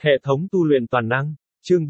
Hệ thống tu luyện toàn năng. Chương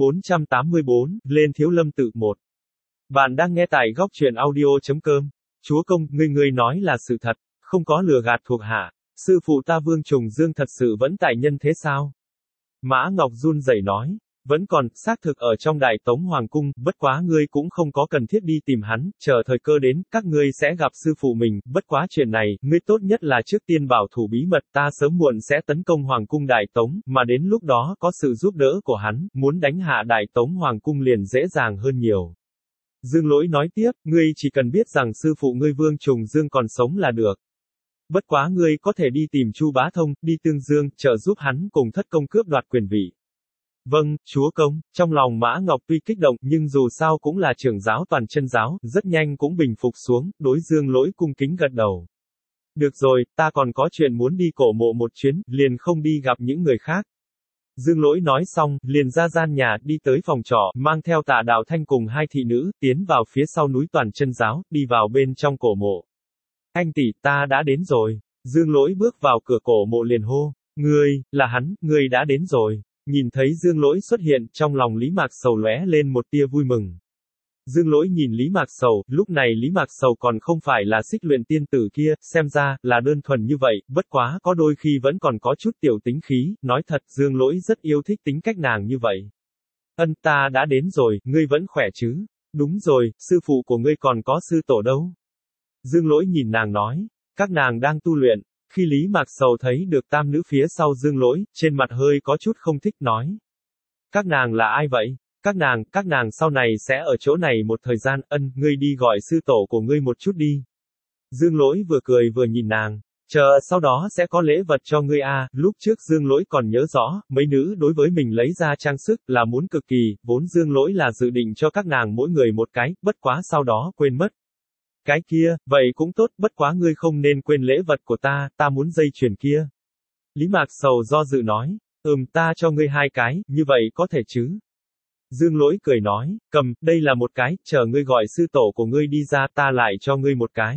484, lên Thiếu Lâm tự 1. Bạn đang nghe tại góc truyện audio.com. Chúa công, ngươi nói là sự thật, không có lừa gạt thuộc hạ. Sư phụ ta Vương Trùng Dương thật sự vẫn tại nhân thế sao? Mã Ngọc run rẩy nói. Vẫn còn, xác thực ở trong Đại Tống Hoàng Cung, bất quá ngươi cũng không có cần thiết đi tìm hắn, chờ thời cơ đến, các ngươi sẽ gặp sư phụ mình, bất quá chuyện này, ngươi tốt nhất là trước tiên bảo thủ bí mật, ta sớm muộn sẽ tấn công Hoàng Cung Đại Tống, mà đến lúc đó có sự giúp đỡ của hắn, muốn đánh hạ Đại Tống Hoàng Cung liền dễ dàng hơn nhiều. Dương Lỗi nói tiếp, ngươi chỉ cần biết rằng sư phụ ngươi Vương Trùng Dương còn sống là được. Bất quá ngươi có thể đi tìm Chu Bá Thông, đi Tương Dương, trợ giúp hắn cùng Thất Công cướp đoạt quyền vị. Vâng, chúa công, trong lòng Mã Ngọc tuy kích động nhưng dù sao cũng là trưởng giáo toàn chân giáo, rất nhanh cũng bình phục xuống, đối Dương Lỗi cung kính gật đầu. Được rồi, ta còn có chuyện muốn đi cổ mộ một chuyến, liền không đi gặp những người khác. Dương Lỗi nói xong, liền ra gian nhà, đi tới phòng trọ, mang theo Tạ Đào Thanh cùng hai thị nữ, tiến vào phía sau núi toàn chân giáo, đi vào bên trong cổ mộ. Anh tỷ, ta đã đến rồi. Dương Lỗi bước vào cửa cổ mộ liền hô. Ngươi, là hắn, ngươi đã đến rồi. Nhìn thấy Dương Lỗi xuất hiện, trong lòng Lý Mạc Sầu lóe lên một tia vui mừng. Dương Lỗi nhìn Lý Mạc Sầu, lúc này Lý Mạc Sầu còn không phải là Xích Luyện tiên tử kia, xem ra, là đơn thuần như vậy, bất quá có đôi khi vẫn còn có chút tiểu tính khí, nói thật, Dương Lỗi rất yêu thích tính cách nàng như vậy. Ân, ta đã đến rồi, ngươi vẫn khỏe chứ? Đúng rồi, sư phụ của ngươi còn có sư tổ đâu? Dương Lỗi nhìn nàng nói, các nàng đang tu luyện. Khi Lý Mạc Sầu thấy được tam nữ phía sau Dương Lỗi, trên mặt hơi có chút không thích nói. Các nàng là ai vậy? Các nàng sau này sẽ ở chỗ này một thời gian, ngươi đi gọi sư tổ của ngươi một chút đi. Dương Lỗi vừa cười vừa nhìn nàng, chờ sau đó sẽ có lễ vật cho ngươi a. Lúc trước Dương Lỗi còn nhớ rõ, mấy nữ đối với mình lấy ra trang sức, là muốn cực kỳ, vốn Dương Lỗi là dự định cho các nàng mỗi người một cái, bất quá sau đó quên mất. Cái kia, vậy cũng tốt, bất quá ngươi không nên quên lễ vật của ta muốn dây chuyền kia. Lý Mạc Sầu do dự nói, ta cho ngươi hai cái, như vậy có thể chứ? Dương Lỗi cười nói, cầm, đây là một cái, chờ ngươi gọi sư tổ của ngươi đi ra ta lại cho ngươi một cái.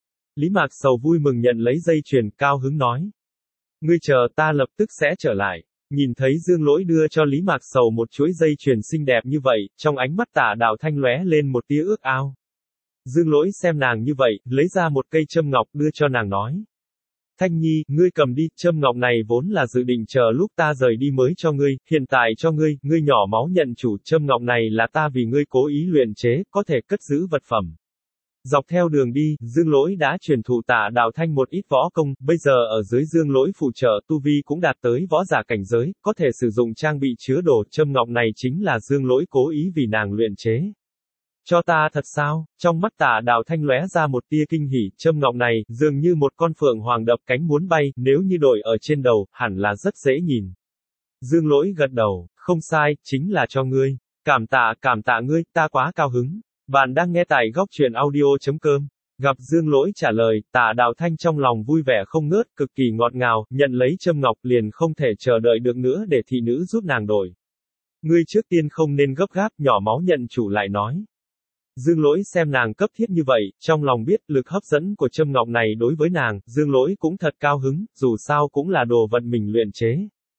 Lý Mạc Sầu vui mừng nhận lấy dây chuyền, cao hứng nói. Ngươi chờ ta lập tức sẽ trở lại. Nhìn thấy Dương Lỗi đưa cho Lý Mạc Sầu một chuỗi dây chuyền xinh đẹp như vậy, trong ánh mắt Tạ Đào Thanh lóe lên một tia ước ao. Dương Lỗi xem nàng như vậy, lấy ra một cây châm ngọc đưa cho nàng nói. Thanh Nhi, ngươi cầm đi, châm ngọc này vốn là dự định chờ lúc ta rời đi mới cho ngươi, hiện tại cho ngươi, ngươi nhỏ máu nhận chủ, châm ngọc này là ta vì ngươi cố ý luyện chế, có thể cất giữ vật phẩm. Dọc theo đường đi, Dương Lỗi đã truyền thụ Tạ Đào Thanh một ít võ công, bây giờ ở dưới Dương Lỗi phụ trợ tu vi cũng đạt tới võ giả cảnh giới, có thể sử dụng trang bị chứa đồ, châm ngọc này chính là Dương Lỗi cố ý vì nàng luyện chế. Cho ta thật sao? Trong mắt Tạ Đào Thanh lóe ra một tia kinh hỉ, châm ngọc này, dường như một con phượng hoàng đập cánh muốn bay, nếu như đội ở trên đầu, hẳn là rất dễ nhìn. Dương Lỗi gật đầu, không sai, chính là cho ngươi. Cảm tạ ngươi, ta quá cao hứng. Bạn đang nghe tại góc truyện audio.com. Gặp Dương Lỗi trả lời, Tạ Đào Thanh trong lòng vui vẻ không ngớt, cực kỳ ngọt ngào, nhận lấy châm ngọc liền không thể chờ đợi được nữa để thị nữ giúp nàng đổi. Ngươi trước tiên không nên gấp gáp, nhỏ máu nhận chủ lại nói. Dương Lỗi xem nàng cấp thiết như vậy, trong lòng biết lực hấp dẫn của châm ngọc này đối với nàng, Dương Lỗi cũng thật cao hứng, dù sao cũng là đồ vật mình luyện chế.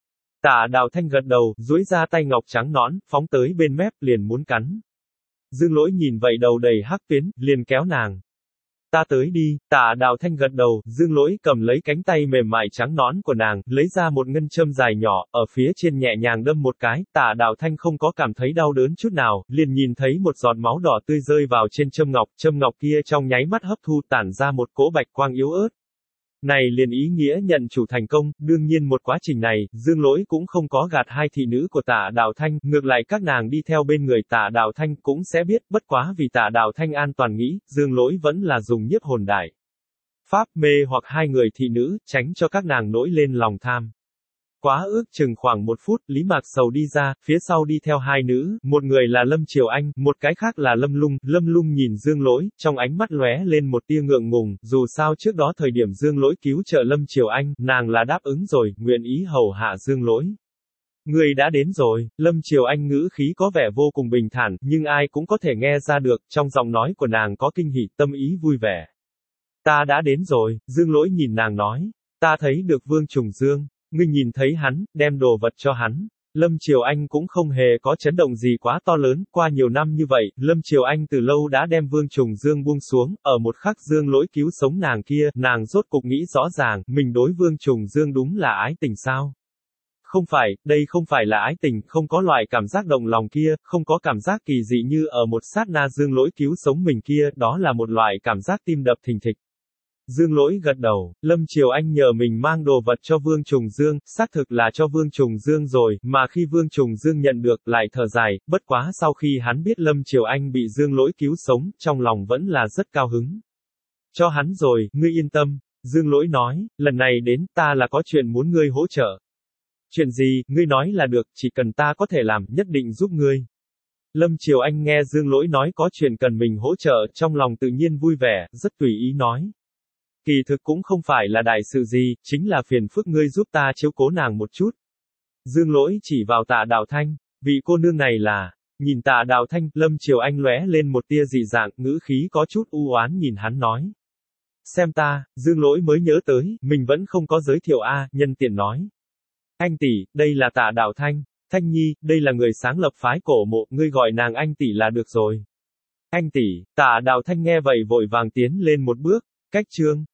Tạ Đào Thanh gật đầu, duỗi ra tay ngọc trắng nõn, phóng tới bên mép, liền muốn cắn. Dương Lỗi nhìn vậy đầu đầy hắc tuyến, liền kéo nàng. Ta tới đi, Tạ Đào Thanh gật đầu, Dương Lỗi cầm lấy cánh tay mềm mại trắng nõn của nàng, lấy ra một ngân châm dài nhỏ, ở phía trên nhẹ nhàng đâm một cái, Tạ Đào Thanh không có cảm thấy đau đớn chút nào, liền nhìn thấy một giọt máu đỏ tươi rơi vào trên châm ngọc kia trong nháy mắt hấp thu tản ra một cỗ bạch quang yếu ớt. Này liền ý nghĩa nhận chủ thành công, đương nhiên một quá trình này, Dương Lỗi cũng không có gạt hai thị nữ của Tạ Đào Thanh, ngược lại các nàng đi theo bên người Tạ Đào Thanh cũng sẽ biết, bất quá vì Tạ Đào Thanh an toàn nghĩ, Dương Lỗi vẫn là dùng nhiếp hồn đại pháp mê hoặc hai người thị nữ, tránh cho các nàng nổi lên lòng tham. Quá ước chừng khoảng 1 phút, Lý Mạc Sầu đi ra, phía sau đi theo hai nữ, một người là Lâm Triều Anh, một cái khác là Lâm Lung nhìn Dương Lỗi, trong ánh mắt lóe lên một tia ngượng ngùng, dù sao trước đó thời điểm Dương Lỗi cứu trợ Lâm Triều Anh, nàng là đáp ứng rồi, nguyện ý hầu hạ Dương Lỗi. Người đã đến rồi, Lâm Triều Anh ngữ khí có vẻ vô cùng bình thản, nhưng ai cũng có thể nghe ra được, trong giọng nói của nàng có kinh hỉ, tâm ý vui vẻ. Ta đã đến rồi, Dương Lỗi nhìn nàng nói, ta thấy được Vương Trùng Dương. Ngươi nhìn thấy hắn, đem đồ vật cho hắn. Lâm Triều Anh cũng không hề có chấn động gì quá to lớn, qua nhiều năm như vậy, Lâm Triều Anh từ lâu đã đem Vương Trùng Dương buông xuống, ở một khắc Dương Lỗi cứu sống nàng kia, nàng rốt cục nghĩ rõ ràng, mình đối Vương Trùng Dương đúng là ái tình sao? Không phải, đây không phải là ái tình, không có loại cảm giác động lòng kia, không có cảm giác kỳ dị như ở một sát na Dương Lỗi cứu sống mình kia, đó là một loại cảm giác tim đập thình thịch. Dương Lỗi gật đầu, Lâm Triều Anh nhờ mình mang đồ vật cho Vương Trùng Dương, xác thực là cho Vương Trùng Dương rồi, mà khi Vương Trùng Dương nhận được, lại thở dài, bất quá sau khi hắn biết Lâm Triều Anh bị Dương Lỗi cứu sống, trong lòng vẫn là rất cao hứng. Cho hắn rồi, ngươi yên tâm, Dương Lỗi nói, lần này đến, ta là có chuyện muốn ngươi hỗ trợ. Chuyện gì, ngươi nói là được, chỉ cần ta có thể làm, nhất định giúp ngươi. Lâm Triều Anh nghe Dương Lỗi nói có chuyện cần mình hỗ trợ, trong lòng tự nhiên vui vẻ, rất tùy ý nói. Kỳ thực cũng không phải là đại sự gì, chính là phiền phức ngươi giúp ta chiếu cố nàng một chút. Dương Lỗi chỉ vào Tạ Đào Thanh, vị cô nương này là, nhìn Tạ Đào Thanh, Lâm Triều Anh lóe lên một tia dị dạng, ngữ khí có chút u oán nhìn hắn nói. Xem ta, Dương Lỗi mới nhớ tới, mình vẫn không có giới thiệu nhân tiện nói. Anh tỷ, đây là Tạ Đào Thanh, Thanh Nhi, đây là người sáng lập phái cổ mộ, ngươi gọi nàng anh tỷ là được rồi. Anh tỷ, Tạ Đào Thanh nghe vậy vội vàng tiến lên một bước, cách chương.